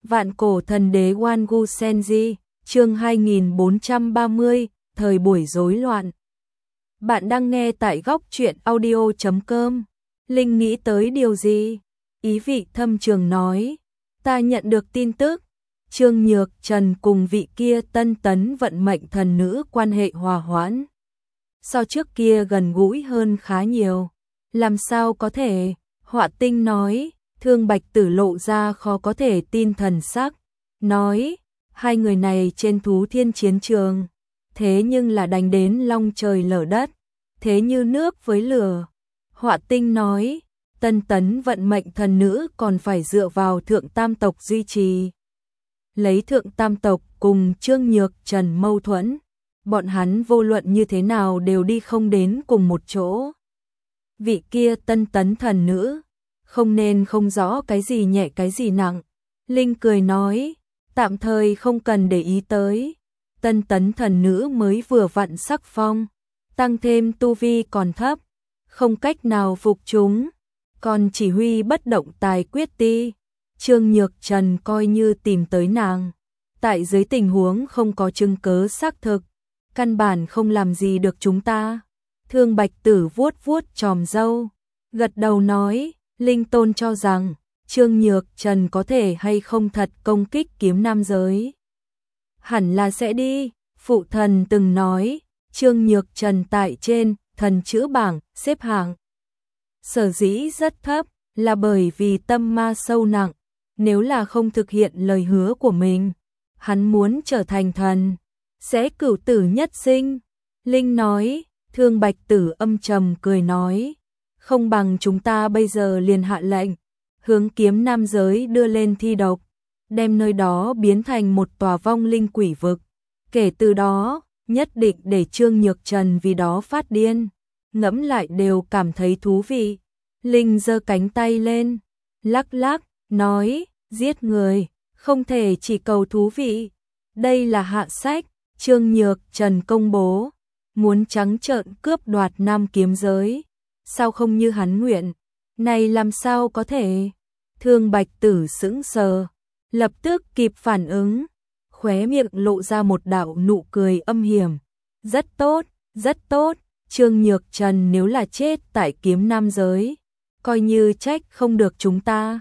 Vạn cổ thần đế Wangu Senji, chương 2430, thời buổi rối loạn. Bạn đang nghe tại góc truyện audio.com. Linh nghĩ tới điều gì? Ý vị thâm trường nói. Ta nhận được tin tức. Trương Nhược Trần cùng vị kia tân tấn vận mệnh thần nữ quan hệ hòa hoãn. So trước kia gần gũi hơn khá nhiều. Làm sao có thể? Họa Tinh nói. Thương Bạch Tử lộ ra khó có thể tin thần sắc. Nói, hai người này trên Thú Thiên chiến trường. Thế nhưng là đánh đến long trời lở đất. Thế như nước với lửa. Họa Tinh nói, tân tấn vận mệnh thần nữ còn phải dựa vào Thượng Tam tộc duy trì. Lấy Thượng Tam tộc cùng Trương Nhược Trần mâu thuẫn. Bọn hắn vô luận như thế nào đều đi không đến cùng một chỗ. Vị kia tân tấn thần nữ, không nên không rõ cái gì nhẹ cái gì nặng. Linh cười nói, tạm thời không cần để ý tới. Tân tấn thần nữ mới vừa vặn sắc phong, tăng thêm tu vi còn thấp, không cách nào phục chúng, còn chỉ huy bất động tài quyết ti. Trương Nhược Trần coi như tìm tới nàng, tại dưới tình huống không có chứng cớ xác thực, căn bản không làm gì được chúng ta. Thương Bạch Tử vuốt vuốt chòm râu, gật đầu nói, Linh Tôn cho rằng Trương Nhược Trần có thể hay không thật công kích kiếm nam giới. Hẳn là sẽ đi, phụ thần từng nói, Trương Nhược Trần tại trên thần chữ bảng xếp hạng sở dĩ rất thấp là bởi vì tâm ma sâu nặng, nếu là không thực hiện lời hứa của mình, hắn muốn trở thành thần, sẽ cửu tử nhất sinh. Linh nói, Thương Bạch Tử âm trầm cười nói, không bằng chúng ta bây giờ liền hạ lệnh, hướng kiếm nam giới đưa lên thi độc, đem nơi đó biến thành một tòa vong linh quỷ vực. Kể từ đó, nhất định để Trương Nhược Trần vì đó phát điên. Ngẫm lại đều cảm thấy thú vị. Linh giơ cánh tay lên, lắc lắc, nói, giết người, không thể chỉ cầu thú vị. Đây là hạ sách, Trương Nhược Trần công bố, muốn trắng trợn cướp đoạt Nam kiếm giới. Sao không như hắn nguyện? Này làm sao có thể? Thương Bạch Tử sững sờ, lập tức kịp phản ứng, khóe miệng lộ ra một đạo nụ cười âm hiểm. Rất tốt, rất tốt, Trương Nhược Trần nếu là chết tại kiếm nam giới, coi như trách không được chúng ta.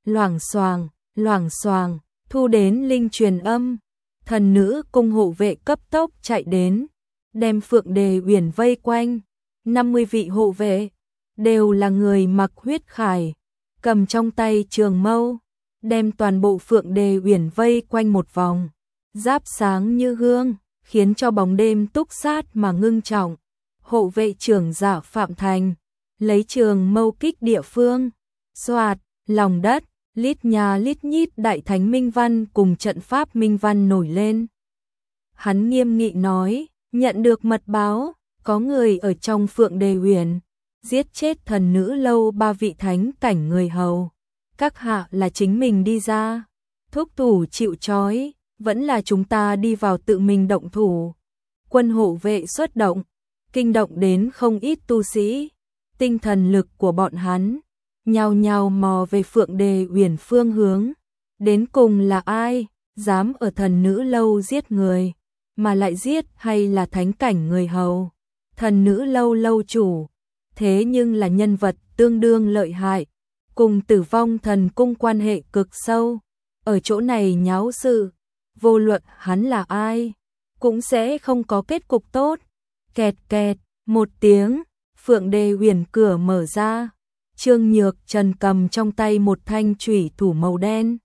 Loảng xoàng, thu đến linh truyền âm, thần nữ cung hộ vệ cấp tốc chạy đến, đem Phượng Đề Uyển vây quanh. 50 vị hộ vệ đều là người mặc huyết khải, cầm trong tay trường mâu, đem toàn bộ Phượng Đề Uyển vây quanh một vòng, giáp sáng như gương, khiến cho bóng đêm túc sát mà ngưng trọng. Hộ vệ trưởng Giả Phạm Thành lấy trường mâu kích địa phương, xoạt, lòng đất, lít nhà lít nhít đại thánh minh văn cùng trận pháp minh văn nổi lên. Hắn nghiêm nghị nói, nhận được mật báo, có người ở trong Phượng Đề Uyển giết chết thần nữ lâu 3 vị thánh cảnh người hầu. Các hạ là chính mình đi ra, thúc thủ chịu trói, vẫn là chúng ta đi vào tự mình động thủ. Quân hộ vệ xuất động, kinh động đến không ít tu sĩ, tinh thần lực của bọn hắn nhao nhao mò về Phượng Đề Uyển phương hướng. Đến cùng là ai dám ở thần nữ lâu giết người, mà lại giết hay là thánh cảnh người hầu? Thần nữ lâu lâu chủ thế nhưng là nhân vật tương đương lợi hại, cùng Tử Vong Thần Cung quan hệ cực sâu, ở chỗ này nháo sự, vô luận hắn là ai, cũng sẽ không có kết cục tốt. Kẹt kẹt, một tiếng, Phượng Đề Uyển cửa mở ra, Trương Nhược Trần cầm trong tay một thanh chủy thủ màu đen.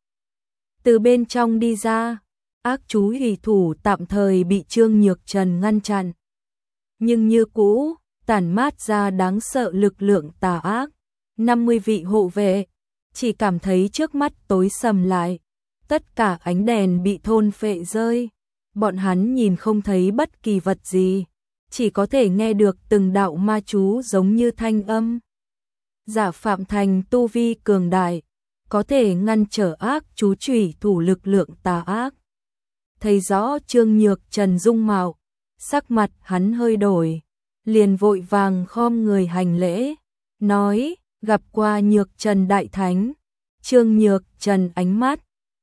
Từ bên trong đi ra, ác chú hủy thủ tạm thời bị Trương Nhược Trần ngăn chặn, nhưng như cũ tản mát ra đáng sợ lực lượng tà ác. 50 vị hộ vệ chỉ cảm thấy trước mắt tối sầm lại, tất cả ánh đèn bị thôn phệ rơi, bọn hắn nhìn không thấy bất kỳ vật gì, chỉ có thể nghe được từng đạo ma chú giống như thanh âm. Giả Phạm Thành tu vi cường đại, có thể ngăn trở ác chú chủy thủ lực lượng tà ác. Thấy rõ Trương Nhược Trần dung mạo, sắc mặt hắn hơi đổi, liền vội vàng khom người hành lễ, nói, gặp qua Nhược Trần đại thánh. Trương Nhược Trần ánh mắt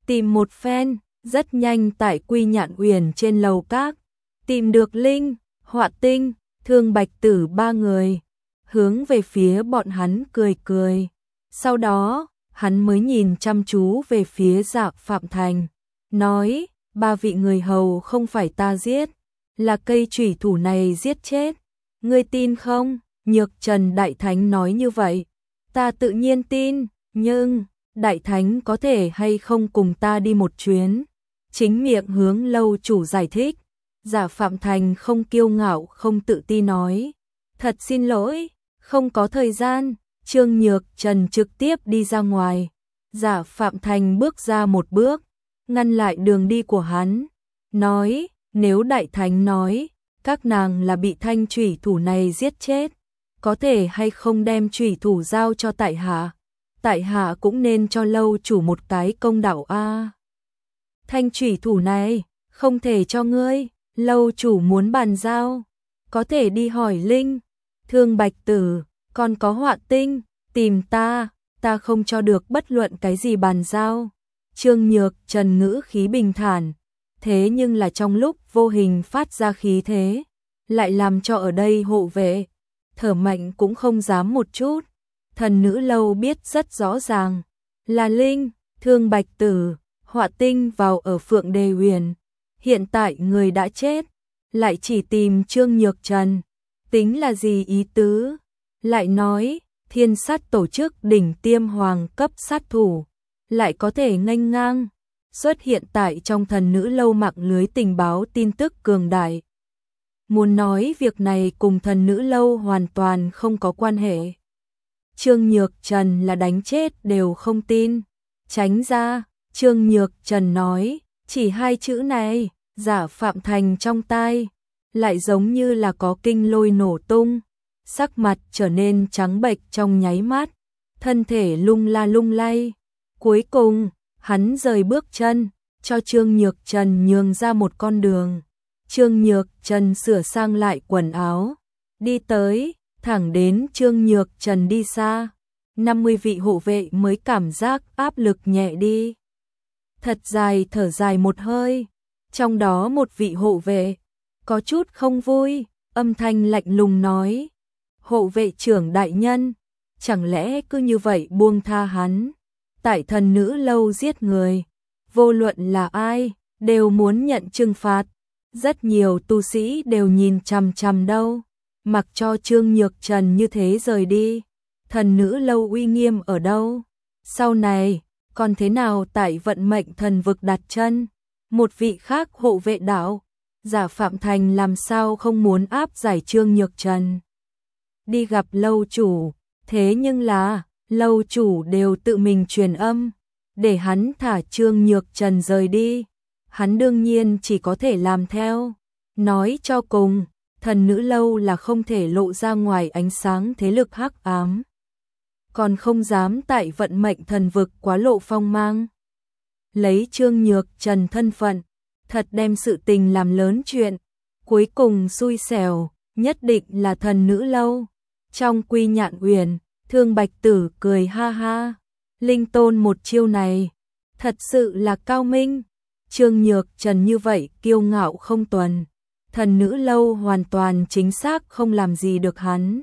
Tìm một phen, rất nhanh tại Quy Nhạn Uyển trên lầu các, tìm được Linh, Họa Tinh, Thương Bạch Tử ba người, hướng về phía bọn hắn cười cười. Sau đó, hắn mới nhìn chăm chú về phía Dạ Phạm Thành, nói, ba vị người hầu không phải ta giết, là cây chủy thủ này giết chết. Ngươi tin không? Nhược Trần Đại Thánh nói như vậy. Ta tự nhiên tin, nhưng Đại Thánh có thể hay không cùng ta đi một chuyến? Chính miệng hướng lâu chủ giải thích. Dạ Phạm Thành không kiêu ngạo không tự ti nói. Thật xin lỗi, không có thời gian. Trương Nhược Trần trực tiếp đi ra ngoài. Dạ Phạm Thành bước ra một bước, ngăn lại đường đi của hắn. Nói, nếu Đại Thánh nói, các nàng là bị thanh chủy thủ này giết chết, có thể hay không đem chủy thủ giao cho tại hạ? Tại hạ cũng nên cho lâu chủ một cái công đạo a. Thanh chủy thủ này, không thể cho ngươi, lâu chủ muốn bàn giao, có thể đi hỏi Linh, Thương Bạch Tử, còn có Họa Tinh, tìm ta không cho được bất luận cái gì bàn giao. Trương Nhược Trần ngữ khí bình thản, thế nhưng là trong lúc vô hình phát ra khí thế, lại làm cho ở đây hộ vệ thở mạnh cũng không dám một chút. Thần nữ lâu biết rất rõ ràng, là Linh, Thương Bạch Tử, Họa Tinh vào ở Phượng Đề Uyển, hiện tại người đã chết, lại chỉ tìm Trương Nhược Trần, tính là gì ý tứ? Lại nói, Thiên Sát tổ chức đỉnh tiêm hoàng cấp sát thủ, lại có thể nghênh ngang xuất hiện tại trong thần nữ lâu mạng lưới tình báo tin tức cường đại. Muốn nói việc này cùng thần nữ lâu hoàn toàn không có quan hệ. Trương Nhược Trần là đánh chết đều không tin. Tránh ra, Trương Nhược Trần nói, chỉ hai chữ này, Dạ Phạm Thành trong tai, lại giống như là có kinh lôi nổ tung, sắc mặt trở nên trắng bệch trong nháy mắt, thân thể lung la lung lay. Cuối cùng, hắn rời bước chân, cho Trương Nhược Trần nhường ra một con đường. Trương Nhược Trần sửa sang lại quần áo, đi tới, thẳng đến Trương Nhược Trần đi xa, 50 vị hộ vệ mới cảm giác áp lực nhẹ đi. Thật dài thở dài một hơi, trong đó một vị hộ vệ có chút không vui, âm thanh lạnh lùng nói: "Hộ vệ trưởng đại nhân, chẳng lẽ cứ như vậy buông tha hắn? Tại thần nữ lâu giết người, vô luận là ai, đều muốn nhận trừng phạt. Rất nhiều tu sĩ đều nhìn chằm chằm đâu, mặc cho Trương Nhược Trần như thế rời đi, thần nữ lâu uy nghiêm ở đâu? Sau này, còn thế nào tại vận mệnh thần vực đặt chân?" Một vị khác hộ vệ đạo, Giả Phạm Thành làm sao không muốn áp giải Trương Nhược Trần đi gặp lâu chủ, thế nhưng là lâu chủ đều tự mình truyền âm để hắn thả Trương Nhược Trần rời đi, hắn đương nhiên chỉ có thể làm theo. Nói cho cùng, thần nữ lâu là không thể lộ ra ngoài ánh sáng thế lực hắc ám, còn không dám tại vận mệnh thần vực quá lộ phong mang. Lấy Trương Nhược Trần thân phận, thật đem sự tình làm lớn chuyện, cuối cùng xui xẻo, nhất định là thần nữ lâu. Trong Quy Nhạn Uyển, Thương Bạch Tử cười ha ha, Linh Tôn một chiêu này, thật sự là cao minh. Trương Nhược Trần như vậy kiêu ngạo không tuần, thần nữ lâu hoàn toàn chính xác không làm gì được hắn.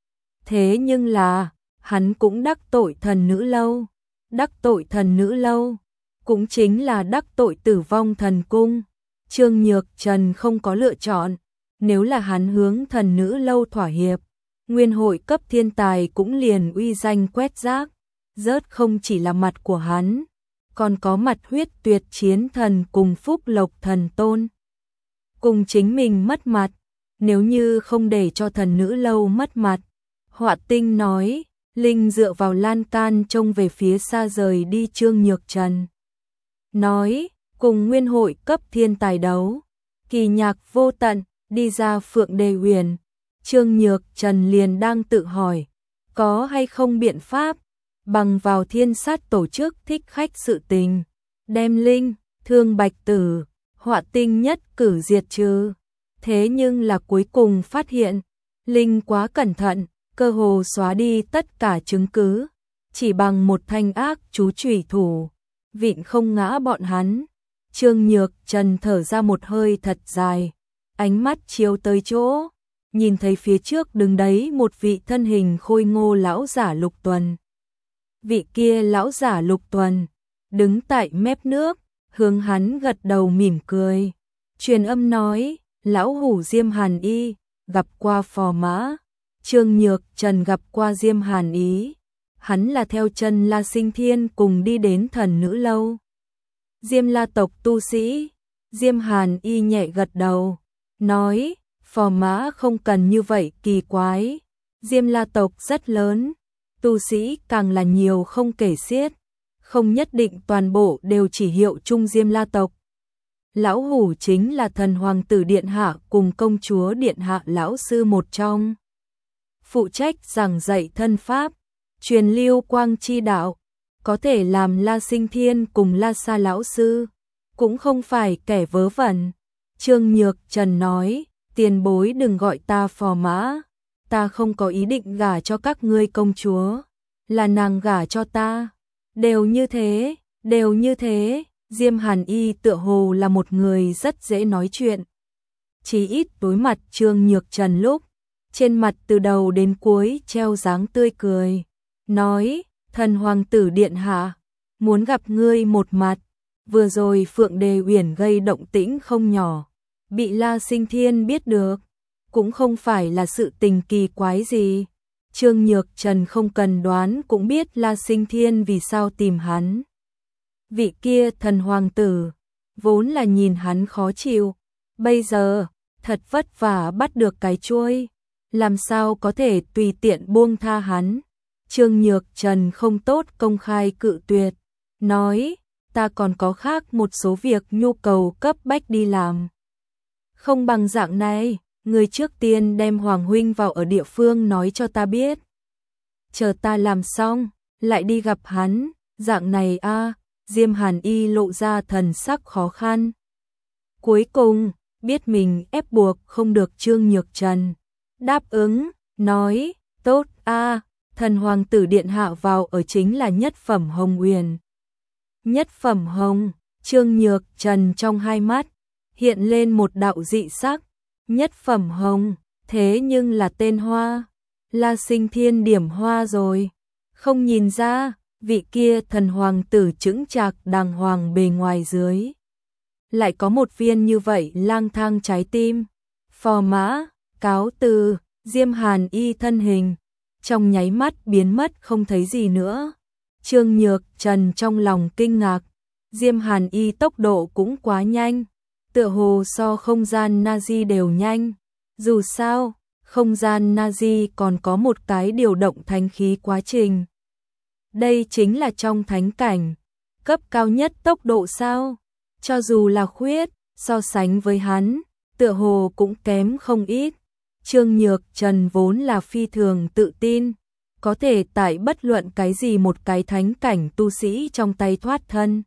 Thế nhưng là, hắn cũng đắc tội thần nữ lâu, đắc tội thần nữ lâu cũng chính là đắc tội Tử Vong Thần Cung. Trương Nhược Trần không có lựa chọn, nếu là hắn hướng thần nữ lâu thỏa hiệp, nguyên hội cấp thiên tài cũng liền uy danh quét rác, rớt không chỉ là mặt của hắn, còn có mặt Huyết Tuyệt Chiến Thần cùng Phúc Lộc Thần Tôn. Cùng chính mình mất mặt, nếu như không để cho thần nữ lâu mất mặt. Họa Tinh nói, Linh dựa vào lan can trông về phía xa rời đi Trương Nhược Trần. Nói, cùng nguyên hội cấp thiên tài đấu, kỳ nhạc vô tận, đi ra Phượng Đề Uyển. Trương Nhược Trần liền đang tự hỏi, có hay không biện pháp, bằng vào Thiên Sát tổ chức thích khách sự tình, đem Linh, Thương Bạch Tử, Họa Tinh nhất cử diệt trừ. Thế nhưng là cuối cùng phát hiện, Linh quá cẩn thận, cơ hồ xóa đi tất cả chứng cứ, chỉ bằng một thanh ác chú chủy thủ, vịn không ngã bọn hắn. Trương Nhược Trần thở ra một hơi thật dài, ánh mắt chiếu tới chỗ, nhìn thấy phía trước đứng đấy một vị thân hình khôi ngô lão giả Lục Tuần. Vị kia lão giả Lục Tuần, đứng tại mép nước, hướng hắn gật đầu mỉm cười. Truyền âm nói, lão hủ Diêm Hàn Y, gặp qua phò mã. Trương Nhược Trần gặp qua Diêm Hàn Ý, hắn là theo chân La Sinh Thiên cùng đi đến Thần Nữ Lâu. Diêm La tộc tu sĩ. Diêm Hàn Y nhẹ gật đầu, nói, phò mã không cần như vậy kỳ quái. Diêm La tộc rất lớn, tu sĩ càng là nhiều không kể xiết, không nhất định toàn bộ đều chỉ hiệu chung Diêm La tộc. Lão hủ chính là thần hoàng tử điện hạ cùng công chúa điện hạ lão sư một trong. Phụ trách giảng dạy thân pháp, truyền lưu quang chi đạo, có thể làm La Sinh Thiên cùng La Sa lão sư, cũng không phải kẻ vớ vẩn. Trương Nhược Trần nói, tiền bối đừng gọi ta phò mã, ta không có ý định gả cho các ngươi công chúa, là nàng gả cho ta. Đều như thế, đều như thế. Diêm Hàn Y tựa hồ là một người rất dễ nói chuyện. Chỉ ít đối mặt Trương Nhược Trần lúc, trên mặt từ đầu đến cuối treo dáng tươi cười, nói, thần hoàng tử điện hạ, muốn gặp ngươi một mặt. Vừa rồi Phượng Đề Uyển gây động tĩnh không nhỏ, bị La Sinh Thiên biết được, cũng không phải là sự tình kỳ quái gì. Trương Nhược Trần không cần đoán cũng biết La Sinh Thiên vì sao tìm hắn. Vị kia thần hoàng tử, vốn là nhìn hắn khó chịu, bây giờ, thật vất vả bắt được cái chuôi, làm sao có thể tùy tiện buông tha hắn. Trương Nhược Trần không tốt công khai cự tuyệt, nói, ta còn có khác một số việc nhu cầu cấp bách đi làm. Không bằng dạng này, người trước tiên đem Hoàng huynh vào ở địa phương nói cho ta biết. Chờ ta làm xong, lại đi gặp hắn, dạng này a. Diêm Hàn Y lộ ra thần sắc khó khăn. Cuối cùng, biết mình ép buộc không được Trương Nhược Trần. Đáp ứng, nói, tốt a, thần hoàng tử điện hạ vào ở chính là Nhất Phẩm Hồng Uyển. Nhất Phẩm Hồng, Trương Nhược Trần trong hai mắt, hiện lên một đạo dị sắc. Nhất Phẩm Hồng, thế nhưng là tên hoa. La Sinh Thiên điểm hoa rồi. Không nhìn ra, vị kia thần hoàng tử chững chạc đàng hoàng bề ngoài dưới, lại có một viên như vậy lang thang trái tim. Phò mã, cáo từ. Diêm Hàn Y thân hình trong nháy mắt biến mất không thấy gì nữa. Trương Nhược Trần trong lòng kinh ngạc, Diêm Hàn Y tốc độ cũng quá nhanh, tựa hồ so không gian Nazi đều nhanh. Dù sao, không gian Nazi còn có một cái điều động thánh khí quá trình. Đây chính là trong thánh cảnh, cấp cao nhất tốc độ sao? Cho dù là khuyết, so sánh với hắn, tựa hồ cũng kém không ít. Trương Nhược Trần vốn là phi thường tự tin, có thể tại bất luận cái gì một cái thánh cảnh tu sĩ trong tay thoát thân.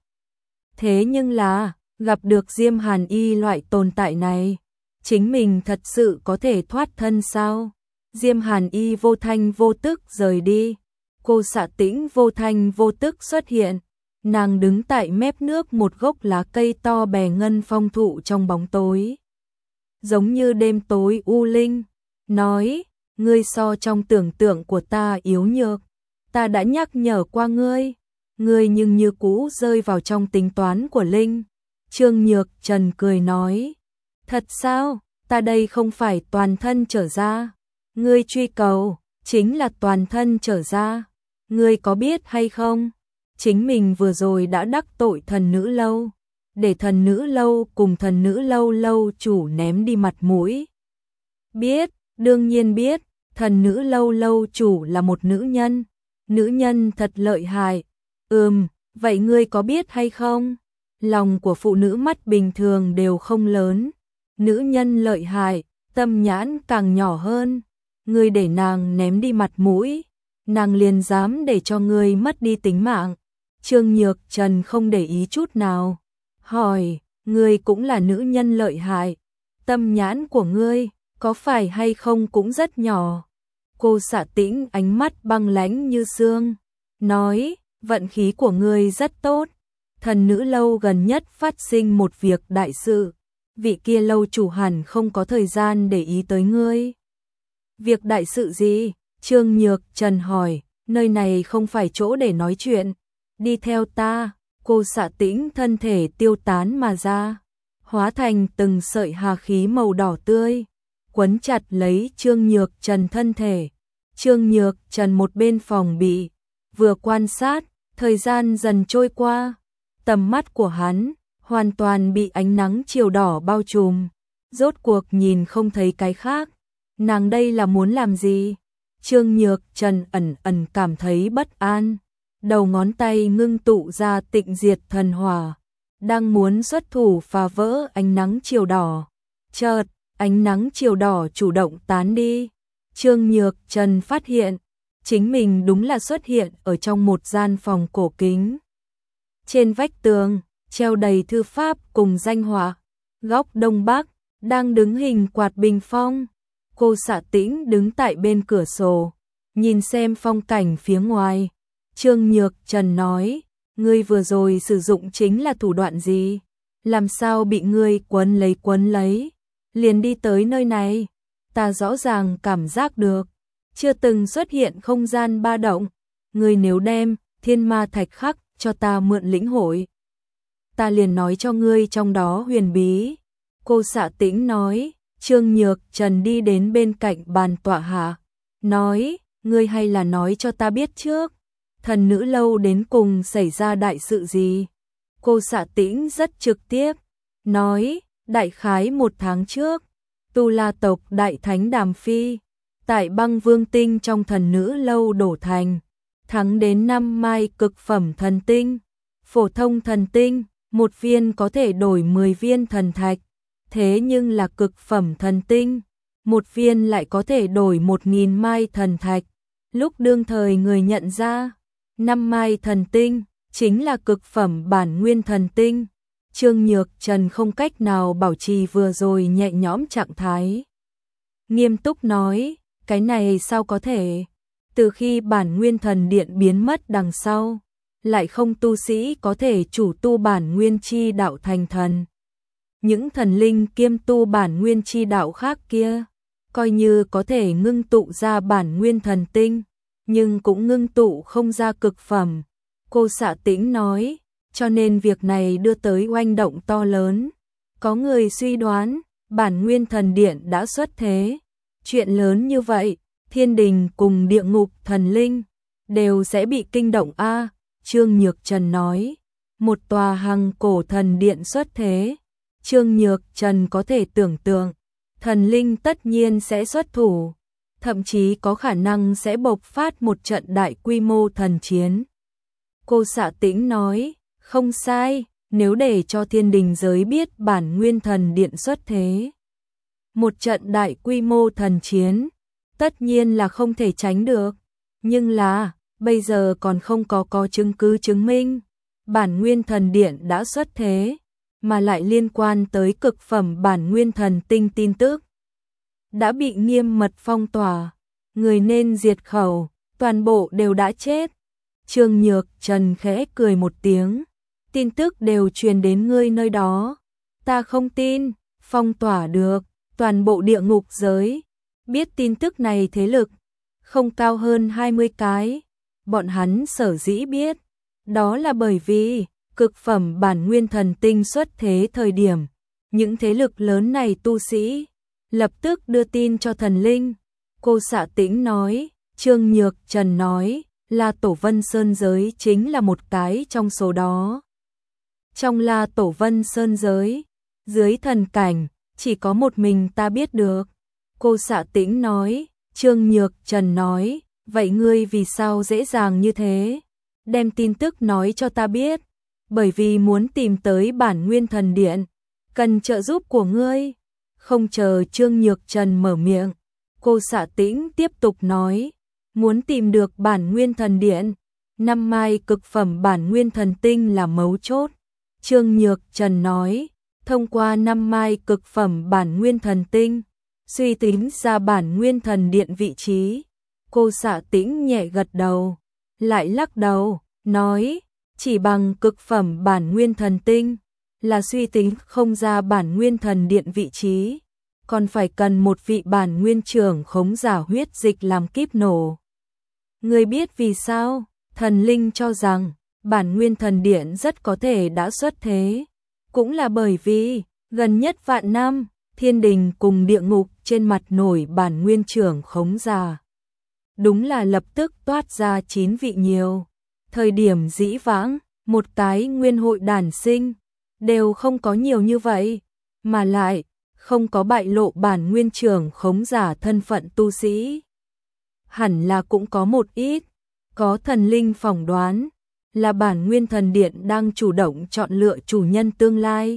Thế nhưng là, gặp được Diêm Hàn Y loại tồn tại này, chính mình thật sự có thể thoát thân sao? Diêm Hàn Y vô thanh vô tức rời đi. Cô Xạ Tĩnh vô thanh vô tức xuất hiện, nàng đứng tại mép nước một gốc lá cây to bè ngân phong thụ trong bóng tối. Giống như đêm tối u linh, nói, ngươi so trong tưởng tượng của ta yếu nhược, ta đã nhắc nhở qua ngươi, ngươi nhưng như cũ rơi vào trong tính toán của linh. Trương Nhược Trần cười nói, thật sao, ta đây không phải toàn thân trở ra, ngươi truy cầu, chính là toàn thân trở ra. Ngươi có biết hay không, chính mình vừa rồi đã đắc tội Thần Nữ Lâu, để Thần Nữ Lâu cùng Thần Nữ Lâu lâu chủ ném đi mặt mũi. Biết, đương nhiên biết, Thần Nữ Lâu lâu chủ là một nữ nhân thật lợi hại. Vậy ngươi có biết hay không, lòng của phụ nữ mắt bình thường đều không lớn, nữ nhân lợi hại, tâm nhãn càng nhỏ hơn, ngươi để nàng ném đi mặt mũi, nàng liền dám để cho ngươi mất đi tính mạng. Trương Nhược Trần không để ý chút nào, hỏi, ngươi cũng là nữ nhân lợi hại, tâm nhãn của ngươi có phải hay không cũng rất nhỏ. Cô Xạ Tĩnh ánh mắt băng lãnh như xương, nói, vận khí của ngươi rất tốt, thần nữ lâu gần nhất phát sinh một việc đại sự, vị kia lâu chủ hẳn không có thời gian để ý tới ngươi. Việc đại sự gì? Trương Nhược Trần hỏi, nơi này không phải chỗ để nói chuyện, đi theo ta. Cô Xạ Tĩnh thân thể tiêu tán mà ra, hóa thành từng sợi hà khí màu đỏ tươi, quấn chặt lấy Trương Nhược Trần thân thể. Trương Nhược Trần một bên phòng bị, vừa quan sát, thời gian dần trôi qua, tầm mắt của hắn hoàn toàn bị ánh nắng chiều đỏ bao trùm, rốt cuộc nhìn không thấy cái khác. Nàng đây là muốn làm gì? Trương Nhược Trần ẩn ẩn cảm thấy bất an, đầu ngón tay ngưng tụ ra Tịnh Diệt Thần Hỏa, đang muốn xuất thủ phá vỡ ánh nắng chiều đỏ. Chợt, ánh nắng chiều đỏ chủ động tán đi. Trương Nhược Trần phát hiện, chính mình đúng là xuất hiện ở trong một gian phòng cổ kính. Trên vách tường, treo đầy thư pháp cùng danh họa, góc đông bắc, đang đứng hình quạt bình phong. Cô Xạ Tĩnh đứng tại bên cửa sổ, nhìn xem phong cảnh phía ngoài. Trương Nhược Trần nói, ngươi vừa rồi sử dụng chính là thủ đoạn gì? Làm sao bị ngươi quấn lấy, liền đi tới nơi này? Ta rõ ràng cảm giác được, chưa từng xuất hiện không gian ba động. Ngươi nếu đem thiên ma thạch khắc cho ta mượn lĩnh hội, ta liền nói cho ngươi trong đó huyền bí. Cô Xạ Tĩnh nói. Trương Nhược Trần đi đến bên cạnh bàn tọa hạ, nói, ngươi hay là nói cho ta biết trước, thần nữ lâu đến cùng xảy ra đại sự gì? Cô Xạ Tĩnh rất trực tiếp, nói, đại khái 1 tháng trước, Tu La tộc đại thánh Đàm Phi, tại Băng Vương Tinh trong thần nữ lâu đổ thành, thắng đến 5 mai cực phẩm thần tinh, phổ thông thần tinh, 1 viên có thể đổi 10 viên thần thạch. Thế nhưng là cực phẩm thần tinh, 1 viên lại có thể đổi 1000 mai thần thạch. Lúc đương thời người nhận ra, 5 mai thần tinh chính là cực phẩm bản nguyên thần tinh. Trương Nhược Trần không cách nào bảo trì vừa rồi nhẹ nhõm trạng thái. Nghiêm túc nói, cái này sao có thể? Từ khi bản nguyên thần điện biến mất đằng sau, lại không tu sĩ có thể chủ tu bản nguyên chi đạo thành thần. Những thần linh kiêm tu bản nguyên chi đạo khác kia, coi như có thể ngưng tụ ra bản nguyên thần tinh, nhưng cũng ngưng tụ không ra cực phẩm. Cô Xạ Tĩnh nói, cho nên việc này đưa tới oanh động to lớn. Có người suy đoán, bản nguyên thần điện đã xuất thế. Chuyện lớn như vậy, thiên đình cùng địa ngục thần linh đều sẽ bị kinh động a. Trương Nhược Trần nói, một tòa hằng cổ thần điện xuất thế. Trương Nhược Trần có thể tưởng tượng, thần linh tất nhiên sẽ xuất thủ, thậm chí có khả năng sẽ bộc phát một trận đại quy mô thần chiến. Cô Xạ Tĩnh nói, không sai, nếu để cho thiên đình giới biết bản nguyên thần điện xuất thế, một trận đại quy mô thần chiến, tất nhiên là không thể tránh được. Nhưng là, bây giờ còn không có chứng cứ chứng minh, bản nguyên thần điện đã xuất thế, mà lại liên quan tới cực phẩm bản nguyên thần tinh tin tức. Đã bị nghiêm mật phong tỏa, người nên diệt khẩu, toàn bộ đều đã chết. Trương Nhược Trần khẽ cười một tiếng, tin tức đều truyền đến ngươi nơi đó. Ta không tin, phong tỏa được, toàn bộ địa ngục giới. Biết tin tức này thế lực, không cao hơn 20 cái. Bọn hắn sở dĩ biết, đó là bởi vì cực phẩm bản nguyên thần tinh xuất thế thời điểm, những thế lực lớn này tu sĩ lập tức đưa tin cho thần linh. Cô Xạ Tĩnh nói, Trương Nhược Trần nói, La Tổ Vân Sơn giới chính là một cái trong số đó. Trong La Tổ Vân Sơn giới, dưới thần cảnh, chỉ có một mình ta biết được. Cô Xạ Tĩnh nói, Trương Nhược Trần nói, vậy ngươi vì sao dễ dàng như thế? Đem tin tức nói cho ta biết. Bởi vì muốn tìm tới bản nguyên thần điện, cần trợ giúp của ngươi. Không chờ Trương Nhược Trần mở miệng, cô Xạ Tĩnh tiếp tục nói, muốn tìm được bản nguyên thần điện, 5 mai cực phẩm bản nguyên thần tinh là mấu chốt. Trương Nhược Trần nói, thông qua 5 mai cực phẩm bản nguyên thần tinh, suy tính ra bản nguyên thần điện vị trí. Cô Xạ Tĩnh nhẹ gật đầu, lại lắc đầu, nói, chỉ bằng cực phẩm bản nguyên thần tinh, là suy tính không ra bản nguyên thần điện vị trí, còn phải cần một vị bản nguyên trưởng khống giả huyết dịch làm kíp nổ. Ngươi biết vì sao? Thần linh cho rằng bản nguyên thần điện rất có thể đã xuất thế, cũng là bởi vì gần nhất vạn năm, thiên đình cùng địa ngục trên mặt nổi bản nguyên trưởng khống giả. Đúng là lập tức toát ra 9 vị nhiều. Thời điểm dĩ vãng, một tái nguyên hội đản sinh, đều không có nhiều như vậy, mà lại không có bại lộ bản nguyên trưởng khống giả thân phận tu sĩ. Hẳn là cũng có một ít, có thần linh phỏng đoán, là bản nguyên thần điện đang chủ động chọn lựa chủ nhân tương lai.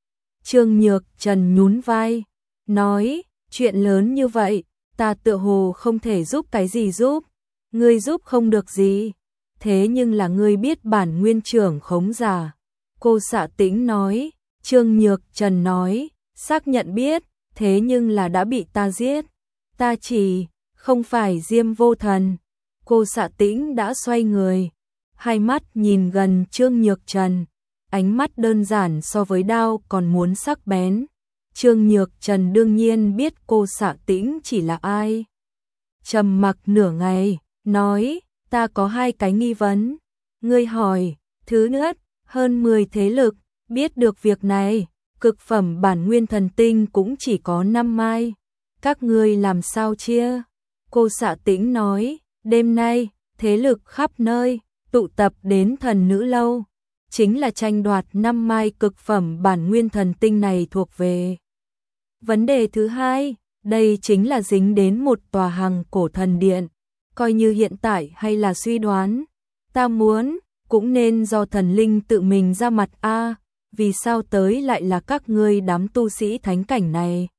Trương Nhược Trần nhún vai, nói, chuyện lớn như vậy, ta tựa hồ không thể giúp cái gì giúp, ngươi giúp không được gì, thế nhưng là ngươi biết bản nguyên trưởng khống giả. Cô Xạ Tĩnh nói, Trương Nhược Trần nói, xác nhận biết, thế nhưng là đã bị ta giết, ta chỉ, không phải Diêm Vô Thần. Cô Xạ Tĩnh đã xoay người, hai mắt nhìn gần Trương Nhược Trần, ánh mắt đơn giản so với đao còn muốn sắc bén. Trương Nhược Trần đương nhiên biết cô Xạ Tĩnh chỉ là ai. Trầm mặc nửa ngày, nói, ta có 2 cái nghi vấn. Ngươi hỏi, thứ nhất, hơn 10 thế lực, biết được việc này, cực phẩm bản nguyên thần tinh cũng chỉ có 5 mai. Các ngươi làm sao chia? Cô Xạ Tĩnh nói, đêm nay, thế lực khắp nơi, tụ tập đến Thần Nữ Lâu, chính là tranh đoạt 5 mai cực phẩm bản nguyên thần tinh này thuộc về. Vấn đề thứ hai, đây chính là dính đến một tòa hàng cổ thần điện, coi như hiện tại hay là suy đoán, ta muốn, cũng nên do thần linh tự mình ra mặt a, vì sao tới lại là các ngươi đám tu sĩ thánh cảnh này.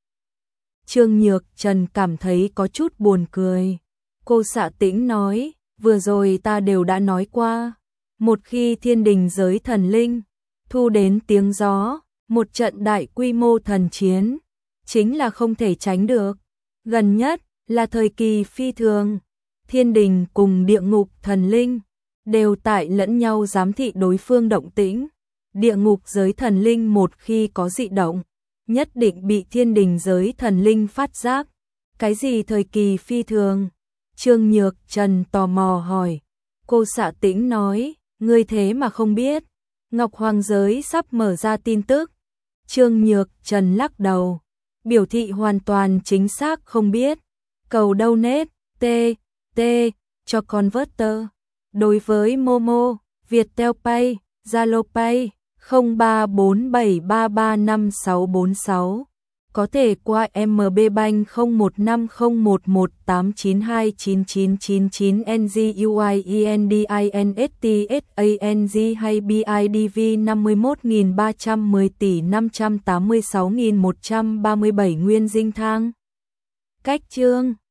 Trương Nhược Trần cảm thấy có chút buồn cười. Cô Xạ Tĩnh nói, vừa rồi ta đều đã nói qua, một khi thiên đình giới thần linh thu đến tiếng gió, một trận đại quy mô thần chiến, chính là không thể tránh được. Gần nhất là thời kỳ phi thường, thiên đình cùng địa ngục thần linh đều tại lẫn nhau giám thị đối phương động tĩnh. Địa ngục giới thần linh một khi có dị động, nhất định bị thiên đình giới thần linh phát giác. Cái gì thời kỳ phi thường? Trương Nhược Trần tò mò hỏi. Cô Xạ Tĩnh nói, ngươi thế mà không biết. Ngọc Hoàng giới sắp mở ra tin tức. Trương Nhược Trần lắc đầu, biểu thị hoàn toàn chính xác không biết. Cầu donate, t, cho converter. Đối với Momo, Viettel Pay, Zalo Pay, 0347335646. Có thể qua MB Bank 015011892999NGUIENDINSTSANG hay BIDV 51310 tỷ 586.137 nguyên dinh thang. Cách chương